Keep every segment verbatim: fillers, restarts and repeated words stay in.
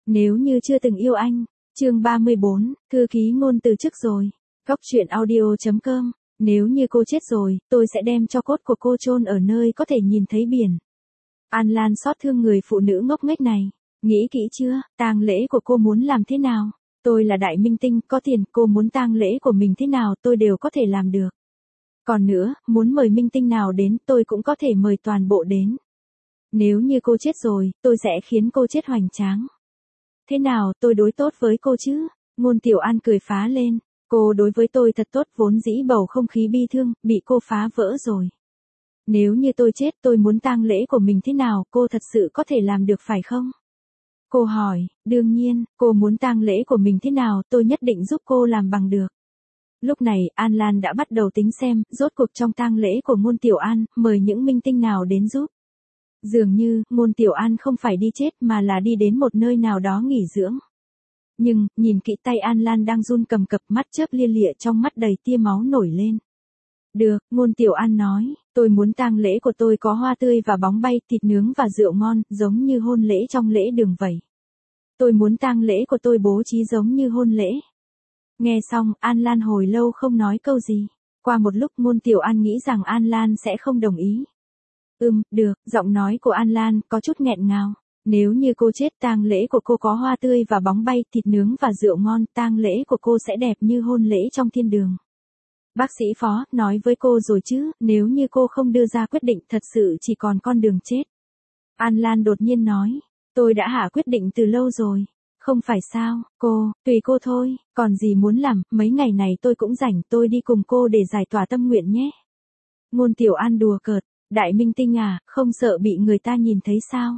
Nếu như chưa từng yêu anh. Chương ba mươi bốn, thư ký ngôn từ chức rồi. Góc truyện audio chấm com. Nếu như cô chết rồi, tôi sẽ đem tro cốt của cô chôn ở nơi có thể nhìn thấy biển. An Lan xót thương người phụ nữ ngốc nghếch này. Nghĩ kỹ chưa, tang lễ của cô muốn làm thế nào? Tôi là đại minh tinh, có tiền, cô muốn tang lễ của mình thế nào tôi đều có thể làm được. Còn nữa, muốn mời minh tinh nào đến tôi cũng có thể mời toàn bộ đến. Nếu như cô chết rồi, tôi sẽ khiến cô chết hoành tráng. Thế nào, tôi đối tốt với cô chứ? Ngôn Tiểu An cười phá lên. Cô đối với tôi thật tốt, vốn dĩ bầu không khí bi thương, bị cô phá vỡ rồi. Nếu như tôi chết, tôi muốn tang lễ của mình thế nào, cô thật sự có thể làm được phải không? Cô hỏi, đương nhiên, cô muốn tang lễ của mình thế nào, tôi nhất định giúp cô làm bằng được. Lúc này, An Lan đã bắt đầu tính xem, rốt cuộc trong tang lễ của Ngôn Tiểu An, mời những minh tinh nào đến giúp. Dường như, Ngôn Tiểu An không phải đi chết mà là đi đến một nơi nào đó nghỉ dưỡng. Nhưng, nhìn kỹ tay An Lan đang run cầm cập, mắt chớp lia lịa, trong mắt đầy tia máu nổi lên. Được, Ngôn Tiểu An nói, tôi muốn tang lễ của tôi có hoa tươi và bóng bay, thịt nướng và rượu ngon, giống như hôn lễ trong lễ đường vậy. Tôi muốn tang lễ của tôi bố trí giống như hôn lễ. Nghe xong, An Lan hồi lâu không nói câu gì. Qua một lúc Ngôn Tiểu An nghĩ rằng An Lan sẽ không đồng ý. Ừm, được, giọng nói của An Lan có chút nghẹn ngào. Nếu như cô chết, tang lễ của cô có hoa tươi và bóng bay, thịt nướng và rượu ngon, tang lễ của cô sẽ đẹp như hôn lễ trong thiên đường. Bác sĩ Phó, nói với cô rồi chứ, nếu như cô không đưa ra quyết định thật sự chỉ còn con đường chết. An Lan đột nhiên nói, tôi đã hạ quyết định từ lâu rồi. Không phải sao, cô, tùy cô thôi, còn gì muốn làm, mấy ngày này tôi cũng rảnh, tôi đi cùng cô để giải tỏa tâm nguyện nhé. Ngôn Tiểu An đùa cợt, đại minh tinh à, không sợ bị người ta nhìn thấy sao?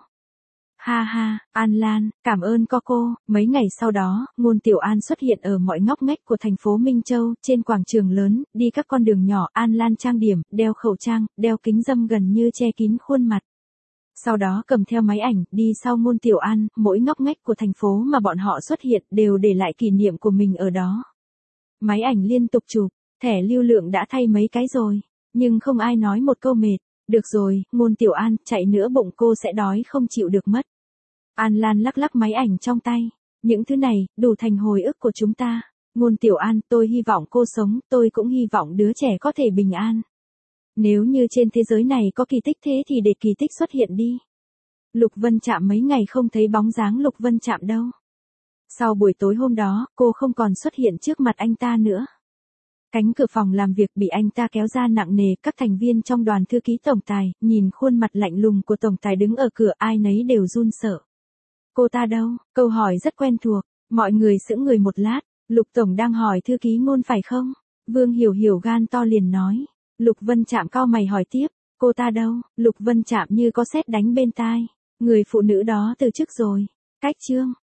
Ha ha, An Lan, cảm ơn có cô. Mấy ngày sau đó, Ngôn Tiểu An xuất hiện ở mọi ngóc ngách của thành phố Minh Châu, trên quảng trường lớn, đi các con đường nhỏ, An Lan trang điểm, đeo khẩu trang, đeo kính râm gần như che kín khuôn mặt. Sau đó cầm theo máy ảnh, đi sau Ngôn Tiểu An, mỗi ngóc ngách của thành phố mà bọn họ xuất hiện đều để lại kỷ niệm của mình ở đó. Máy ảnh liên tục chụp, thẻ lưu lượng đã thay mấy cái rồi, nhưng không ai nói một câu mệt. Được rồi, Ngôn Tiểu An, chạy nữa bụng cô sẽ đói không chịu được mất. An Lan lắc lắc máy ảnh trong tay. Những thứ này, đủ thành hồi ức của chúng ta. Ngôn Tiểu An, tôi hy vọng cô sống, tôi cũng hy vọng đứa trẻ có thể bình an. Nếu như trên thế giới này có kỳ tích thế thì để kỳ tích xuất hiện đi. Lục Vân Trạm mấy ngày không thấy bóng dáng Lục Vân Trạm đâu. Sau buổi tối hôm đó, cô không còn xuất hiện trước mặt anh ta nữa. Cánh cửa phòng làm việc bị anh ta kéo ra nặng nề, các thành viên trong đoàn thư ký tổng tài, nhìn khuôn mặt lạnh lùng của tổng tài đứng ở cửa, ai nấy đều run sợ. Cô ta đâu? Câu hỏi rất quen thuộc, mọi người sững người một lát, Lục tổng đang hỏi thư ký Ngôn phải không? Vương Hiểu Hiểu gan to liền nói. Lục Vân Trạm cau mày hỏi tiếp, cô ta đâu? Lục Vân Trạm như có sét đánh bên tai, người phụ nữ đó từ chức rồi. Cách chương